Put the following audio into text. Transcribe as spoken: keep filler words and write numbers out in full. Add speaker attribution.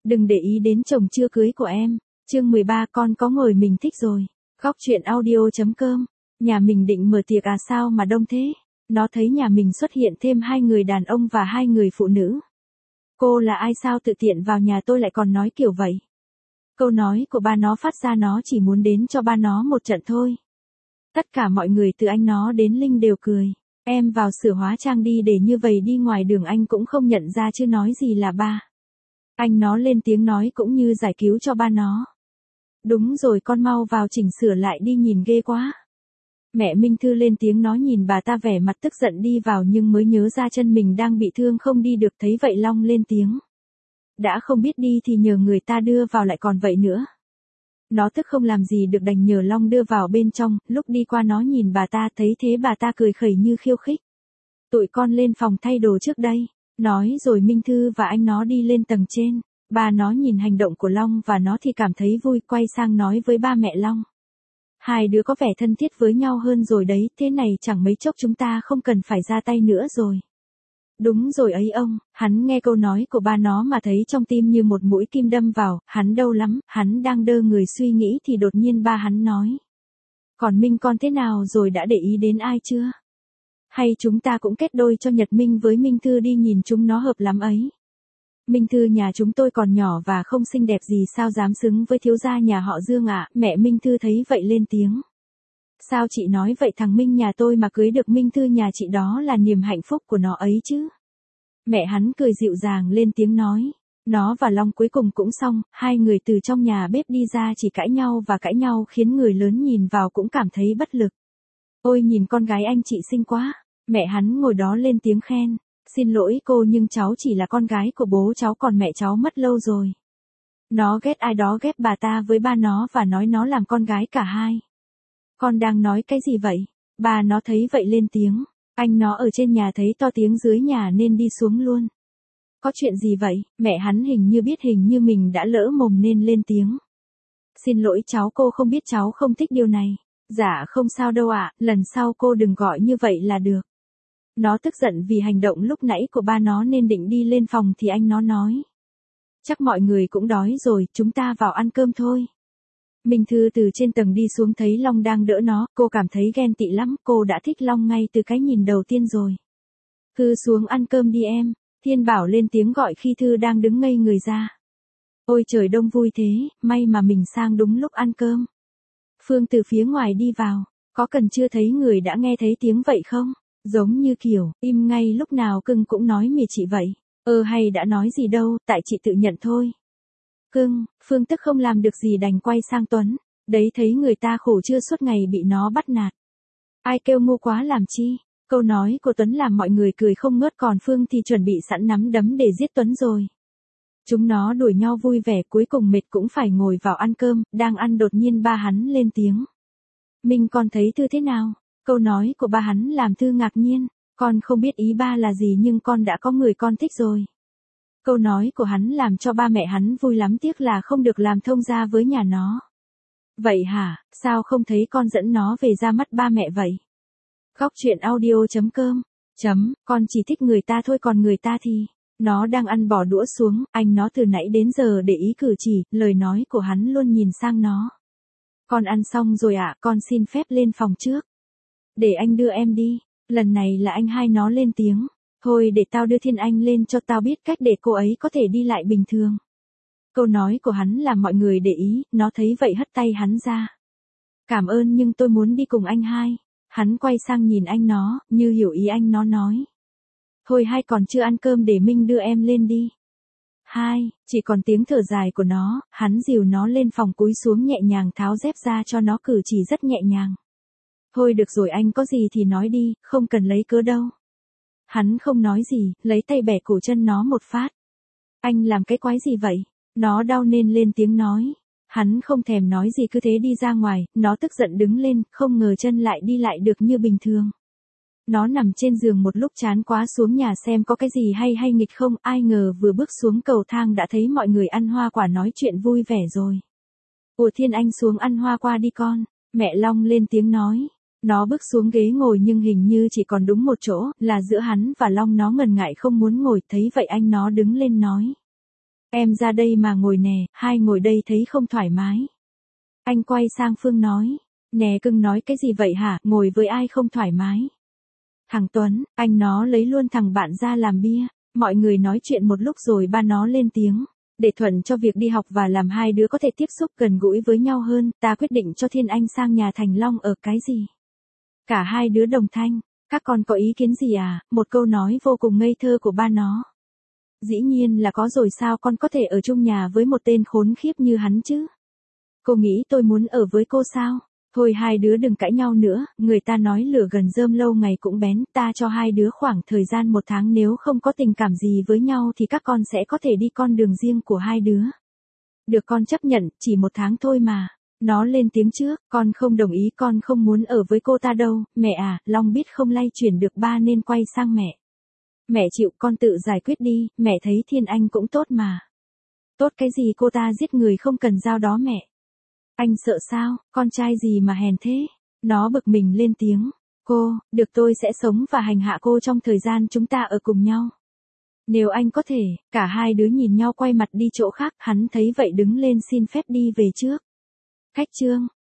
Speaker 1: Đừng để ý đến chồng chưa cưới của em. Chương mười ba con có ngồi mình thích rồi. Góc truyện audio chấm com. Nhà mình định mở tiệc à sao mà đông thế? Nó thấy nhà mình xuất hiện thêm hai người đàn ông và hai người phụ nữ. Cô là ai sao tự tiện vào nhà tôi lại còn nói kiểu vậy? Câu nói của ba nó phát ra nó chỉ muốn đến cho ba nó một trận thôi. Tất cả mọi người từ anh nó đến Linh đều cười. Em vào sửa hóa trang đi để như vậy đi ngoài đường anh cũng không nhận ra chứ nói gì là ba. Anh nó lên tiếng nói cũng như giải cứu cho ba nó. Đúng rồi con mau vào chỉnh sửa lại đi nhìn ghê quá. Mẹ Minh Thư lên tiếng nói nhìn bà ta vẻ mặt tức giận đi vào nhưng mới nhớ ra chân mình đang bị thương không đi được thấy vậy Long lên tiếng. Đã không biết đi thì nhờ người ta đưa vào lại còn vậy nữa. Nó tức không làm gì được đành nhờ Long đưa vào bên trong, lúc đi qua nó nhìn bà ta thấy thế bà ta cười khẩy như khiêu khích. Tụi con lên phòng thay đồ trước đây. Nói rồi Minh Thư và anh nó đi lên tầng trên. Bà nó nhìn hành động của Long và nó thì cảm thấy vui quay sang nói với ba mẹ Long. Hai đứa có vẻ thân thiết với nhau hơn rồi đấy, thế này chẳng mấy chốc chúng ta không cần phải ra tay nữa rồi. Đúng rồi ấy ông, hắn nghe câu nói của ba nó mà thấy trong tim như một mũi kim đâm vào, hắn đau lắm, hắn đang đơ người suy nghĩ thì đột nhiên ba hắn nói. Còn Minh con thế nào rồi đã để ý đến ai chưa? Hay chúng ta cũng kết đôi cho Nhật Minh với Minh Thư đi nhìn chúng nó hợp lắm ấy. Minh Thư nhà chúng tôi còn nhỏ và không xinh đẹp gì sao dám xứng với thiếu gia nhà họ Dương ạ, mẹ Minh Thư thấy vậy lên tiếng. Sao chị nói vậy thằng Minh nhà tôi mà cưới được Minh Thư nhà chị đó là niềm hạnh phúc của nó ấy chứ. Mẹ hắn cười dịu dàng lên tiếng nói. Nó và Long cuối cùng cũng xong, hai người từ trong nhà bếp đi ra chỉ cãi nhau và cãi nhau khiến người lớn nhìn vào cũng cảm thấy bất lực. Ôi nhìn con gái anh chị xinh quá, mẹ hắn ngồi đó lên tiếng khen. Xin lỗi cô nhưng cháu chỉ là con gái của bố cháu còn mẹ cháu mất lâu rồi. Nó ghét ai đó ghép bà ta với ba nó và nói nó làm con gái cả hai. Con đang nói cái gì vậy? Bà nó thấy vậy lên tiếng. Anh nó ở trên nhà thấy to tiếng dưới nhà nên đi xuống luôn. Có chuyện gì vậy? Mẹ hắn hình như biết hình như mình đã lỡ mồm nên lên tiếng. Xin lỗi cháu cô không biết cháu không thích điều này. Dạ không sao đâu ạ, lần sau cô đừng gọi như vậy là được. Nó tức giận vì hành động lúc nãy của ba nó nên định đi lên phòng thì anh nó nói. Chắc mọi người cũng đói rồi, chúng ta vào ăn cơm thôi. Minh Thư từ trên tầng đi xuống thấy Long đang đỡ nó, cô cảm thấy ghen tị lắm, cô đã thích Long ngay từ cái nhìn đầu tiên rồi. Thư xuống ăn cơm đi em, Thiên Bảo lên tiếng gọi khi Thư đang đứng ngây người ra. Ôi trời đông vui thế, may mà mình sang đúng lúc ăn cơm. Phương từ phía ngoài đi vào, có cần chưa thấy người đã nghe thấy tiếng vậy không? Giống như kiểu, im ngay lúc nào cưng cũng nói mì chị vậy. Ơ hay đã nói gì đâu, tại chị tự nhận thôi. Cưng, Phương tức không làm được gì đành quay sang Tuấn. Đấy thấy người ta khổ chưa suốt ngày bị nó bắt nạt. Ai kêu ngu quá làm chi. Câu nói của Tuấn làm mọi người cười không ngớt còn Phương thì chuẩn bị sẵn nắm đấm để giết Tuấn rồi. Chúng nó đuổi nhau vui vẻ cuối cùng mệt cũng phải ngồi vào ăn cơm, đang ăn đột nhiên ba hắn lên tiếng. Minh con thấy Thư thế nào? Câu nói của ba hắn làm Thư ngạc nhiên, con không biết ý ba là gì nhưng con đã có người con thích rồi. Câu nói của hắn làm cho ba mẹ hắn vui lắm tiếc là không được làm thông gia với nhà nó. Vậy hả, sao không thấy con dẫn nó về ra mắt ba mẹ vậy? Góc truyện audio chấm com, chấm, con chỉ thích người ta thôi còn người ta thì... Nó đang ăn bỏ đũa xuống, anh nó từ nãy đến giờ để ý cử chỉ, lời nói của hắn luôn nhìn sang nó. Con ăn xong rồi ạ, con xin phép lên phòng trước. Để anh đưa em đi, lần này là anh hai nó lên tiếng. Thôi để tao đưa Thiên Anh lên cho tao biết cách để cô ấy có thể đi lại bình thường. Câu nói của hắn làm mọi người để ý, nó thấy vậy hất tay hắn ra. Cảm ơn nhưng tôi muốn đi cùng anh hai. Hắn quay sang nhìn anh nó, như hiểu ý anh nó nói. Thôi hai còn chưa ăn cơm để Minh đưa em lên đi. Hai, chỉ còn tiếng thở dài của nó, hắn dìu nó lên phòng cúi xuống nhẹ nhàng tháo dép ra cho nó cử chỉ rất nhẹ nhàng. Thôi được rồi anh có gì thì nói đi, không cần lấy cớ đâu. Hắn không nói gì, lấy tay bẻ cổ chân nó một phát. Anh làm cái quái gì vậy? Nó đau nên lên tiếng nói. Hắn không thèm nói gì cứ thế đi ra ngoài, nó tức giận đứng lên, không ngờ chân lại đi lại được như bình thường. Nó nằm trên giường một lúc chán quá xuống nhà xem có cái gì hay hay nghịch không, ai ngờ vừa bước xuống cầu thang đã thấy mọi người ăn hoa quả nói chuyện vui vẻ rồi. Ủa Thiên Anh xuống ăn hoa qua đi con, mẹ Long lên tiếng nói. Nó bước xuống ghế ngồi nhưng hình như chỉ còn đúng một chỗ, là giữa hắn và Long nó ngần ngại không muốn ngồi, thấy vậy anh nó đứng lên nói. Em ra đây mà ngồi nè, hai ngồi đây thấy không thoải mái. Anh quay sang Phương nói, nè cưng nói cái gì vậy hả, ngồi với ai không thoải mái. Thằng Tuấn, anh nó lấy luôn thằng bạn ra làm bia. Mọi người nói chuyện một lúc rồi ba nó lên tiếng. Để thuận cho việc đi học và làm hai đứa có thể tiếp xúc gần gũi với nhau hơn, ta quyết định cho Thiên Anh sang nhà Thành Long ở. Cái gì? Cả hai đứa đồng thanh. Các con có ý kiến gì à? Một câu nói vô cùng ngây thơ của ba nó. Dĩ nhiên là có rồi, sao con có thể ở chung nhà với một tên khốn khiếp như hắn chứ? Cô nghĩ tôi muốn ở với cô sao? Thôi hai đứa đừng cãi nhau nữa, người ta nói lửa gần rơm lâu ngày cũng bén, ta cho hai đứa khoảng thời gian một tháng, nếu không có tình cảm gì với nhau thì các con sẽ có thể đi con đường riêng của hai đứa. Được, con chấp nhận, chỉ một tháng thôi mà. Nó lên tiếng trước, con không đồng ý, con không muốn ở với cô ta đâu, mẹ à. Long biết không lay chuyển được ba nên quay sang mẹ. Mẹ chịu, con tự giải quyết đi, mẹ thấy Thiên Anh cũng tốt mà. Tốt cái gì, cô ta giết người không cần dao đó mẹ. Anh sợ sao, con trai gì mà hèn thế? Nó bực mình lên tiếng. Cô, được, tôi sẽ sống và hành hạ cô trong thời gian chúng ta ở cùng nhau. Nếu anh có thể. Cả hai đứa nhìn nhau quay mặt đi chỗ khác, hắn thấy vậy đứng lên xin phép đi về trước. Khách chương.